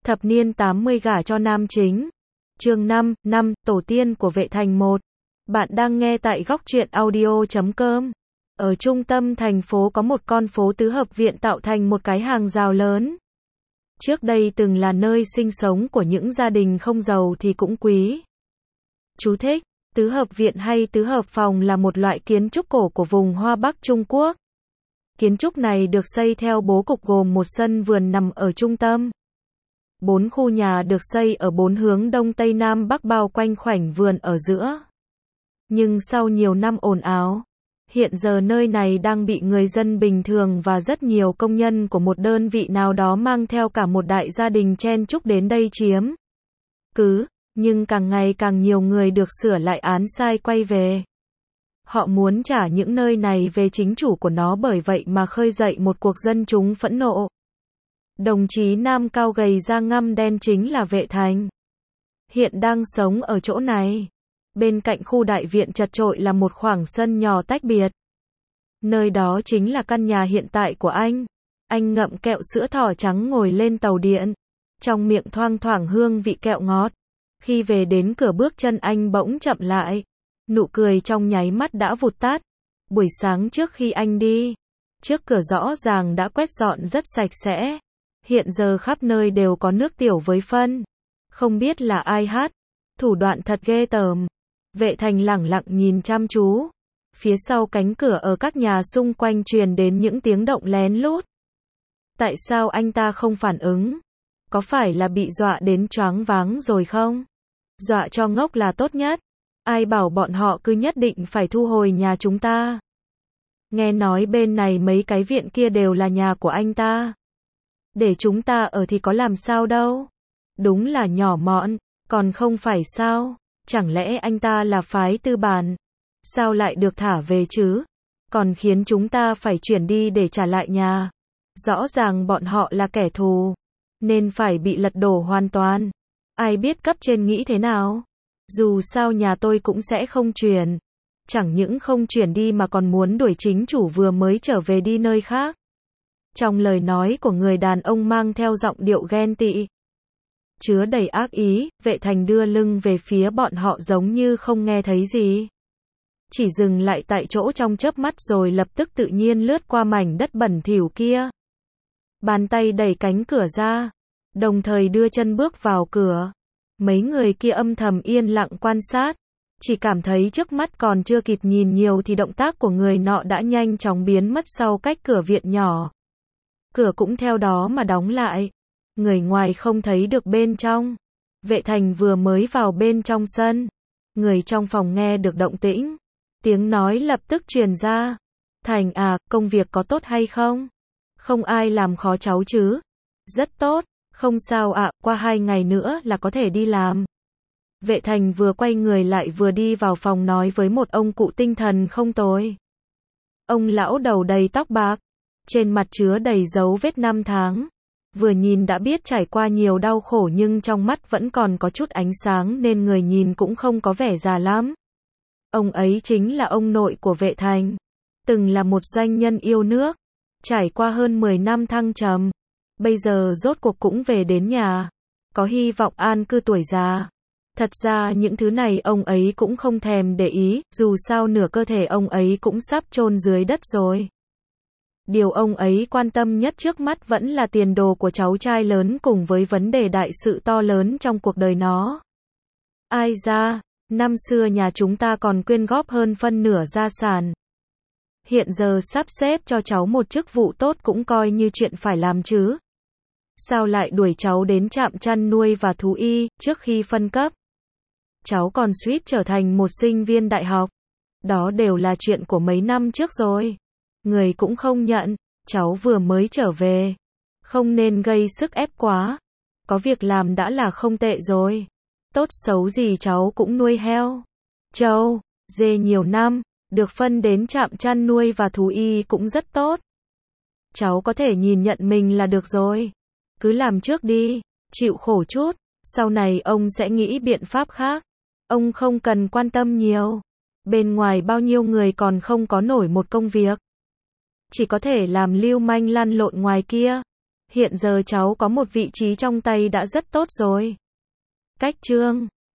Thập niên 80 gả cho nam chính. Chương 5, tổ tiên của Vệ Thành 1. Bạn đang nghe tại góc truyện audio.com. Ở trung tâm thành phố có một con phố tứ hợp viện tạo thành một cái hàng rào lớn. Trước đây từng là nơi sinh sống của những gia đình không giàu thì cũng quý. Chú thích: tứ hợp viện hay tứ hợp phòng là một loại kiến trúc cổ của vùng Hoa Bắc Trung Quốc. Kiến trúc này được xây theo bố cục gồm một sân vườn nằm ở trung tâm. 4 khu nhà được xây ở 4 hướng đông tây nam bắc bao quanh khoảnh vườn ở giữa. Nhưng sau nhiều năm ồn ào, hiện giờ nơi này đang bị người dân bình thường và rất nhiều công nhân của một đơn vị nào đó mang theo cả một đại gia đình chen chúc đến đây chiếm cứ, nhưng càng ngày càng nhiều người được sửa lại án sai quay về. Họ muốn trả những nơi này về chính chủ của nó, bởi vậy mà khơi dậy một cuộc dân chúng phẫn nộ. Đồng chí nam cao gầy da ngăm đen chính là Vệ Thành. Hiện đang sống ở chỗ này. Bên cạnh khu đại viện chật chội là một khoảng sân nhỏ tách biệt. Nơi đó chính là căn nhà hiện tại của anh. Anh ngậm kẹo sữa thỏ trắng ngồi lên tàu điện. Trong miệng thoang thoảng hương vị kẹo ngọt. Khi về đến cửa, bước chân anh bỗng chậm lại. Nụ cười trong nháy mắt đã vụt tắt. Buổi sáng trước khi anh đi, trước cửa rõ ràng đã quét dọn rất sạch sẽ. Hiện giờ khắp nơi đều có nước tiểu với phân. Không biết là ai hát. Thủ đoạn thật ghê tởm. Vệ Thành lẳng lặng nhìn chăm chú. Phía sau cánh cửa ở các nhà xung quanh truyền đến những tiếng động lén lút. Tại sao anh ta không phản ứng? Có phải là bị dọa đến choáng váng rồi không? Dọa cho ngốc là tốt nhất. Ai bảo bọn họ cứ nhất định phải thu hồi nhà chúng ta? Nghe nói bên này mấy cái viện kia đều là nhà của anh ta. Để chúng ta ở thì có làm sao đâu. Đúng là nhỏ mọn, còn không phải sao? Chẳng lẽ anh ta là phái tư bản? Sao lại được thả về chứ? Còn khiến chúng ta phải chuyển đi để trả lại nhà. Rõ ràng bọn họ là kẻ thù, nên phải bị lật đổ hoàn toàn. Ai biết cấp trên nghĩ thế nào? Dù sao nhà tôi cũng sẽ không chuyển. Chẳng những không chuyển đi mà còn muốn đuổi chính chủ vừa mới trở về đi nơi khác. Trong lời nói của người đàn ông mang theo giọng điệu ghen tị, chứa đầy ác ý. Vệ Thành đưa lưng về phía bọn họ giống như không nghe thấy gì. Chỉ dừng lại tại chỗ trong chớp mắt rồi lập tức tự nhiên lướt qua mảnh đất bẩn thỉu kia. Bàn tay đẩy cánh cửa ra, đồng thời đưa chân bước vào cửa. Mấy người kia âm thầm yên lặng quan sát. Chỉ cảm thấy trước mắt còn chưa kịp nhìn nhiều thì động tác của người nọ đã nhanh chóng biến mất sau cách cửa viện nhỏ. Cửa cũng theo đó mà đóng lại. Người ngoài không thấy được bên trong. Vệ Thành vừa mới vào bên trong sân. Người trong phòng nghe được động tĩnh. Tiếng nói lập tức truyền ra. Thành à, công việc có tốt hay không? Không ai làm khó cháu chứ? Rất tốt, không sao ạ, qua 2 ngày nữa là có thể đi làm. Vệ Thành vừa quay người lại vừa đi vào phòng nói với một ông cụ tinh thần không tồi. Ông lão đầu đầy tóc bạc, trên mặt chứa đầy dấu vết năm tháng. Vừa nhìn đã biết trải qua nhiều đau khổ, nhưng trong mắt vẫn còn có chút ánh sáng nên người nhìn cũng không có vẻ già lắm. Ông ấy chính là ông nội của Vệ Thành. Từng là một doanh nhân yêu nước. Trải qua hơn 10 năm thăng trầm. Bây giờ rốt cuộc cũng về đến nhà. Có hy vọng an cư tuổi già. Thật ra những thứ này ông ấy cũng không thèm để ý. Dù sao nửa cơ thể ông ấy cũng sắp chôn dưới đất rồi. Điều ông ấy quan tâm nhất trước mắt vẫn là tiền đồ của cháu trai lớn cùng với vấn đề đại sự to lớn trong cuộc đời nó. Ai ra, năm xưa nhà chúng ta còn quyên góp hơn phân nửa gia sản. Hiện giờ sắp xếp cho cháu một chức vụ tốt cũng coi như chuyện phải làm chứ. Sao lại đuổi cháu đến trạm chăn nuôi và thú y trước khi phân cấp? Cháu còn suýt trở thành một sinh viên đại học. Đó đều là chuyện của mấy năm trước rồi. Người cũng không nhận, cháu vừa mới trở về. Không nên gây sức ép quá. Có việc làm đã là không tệ rồi. Tốt xấu gì cháu cũng nuôi heo, trâu, dê nhiều năm. Được phân đến trạm chăn nuôi và thú y cũng rất tốt. Cháu có thể nhìn nhận mình là được rồi. Cứ làm trước đi, chịu khổ chút. Sau này ông sẽ nghĩ biện pháp khác. Ông không cần quan tâm nhiều. Bên ngoài bao nhiêu người còn không có nổi một công việc. Chỉ có thể làm lưu manh lăn lộn ngoài kia. Hiện giờ cháu có một vị trí trong tay đã rất tốt rồi. Cách chương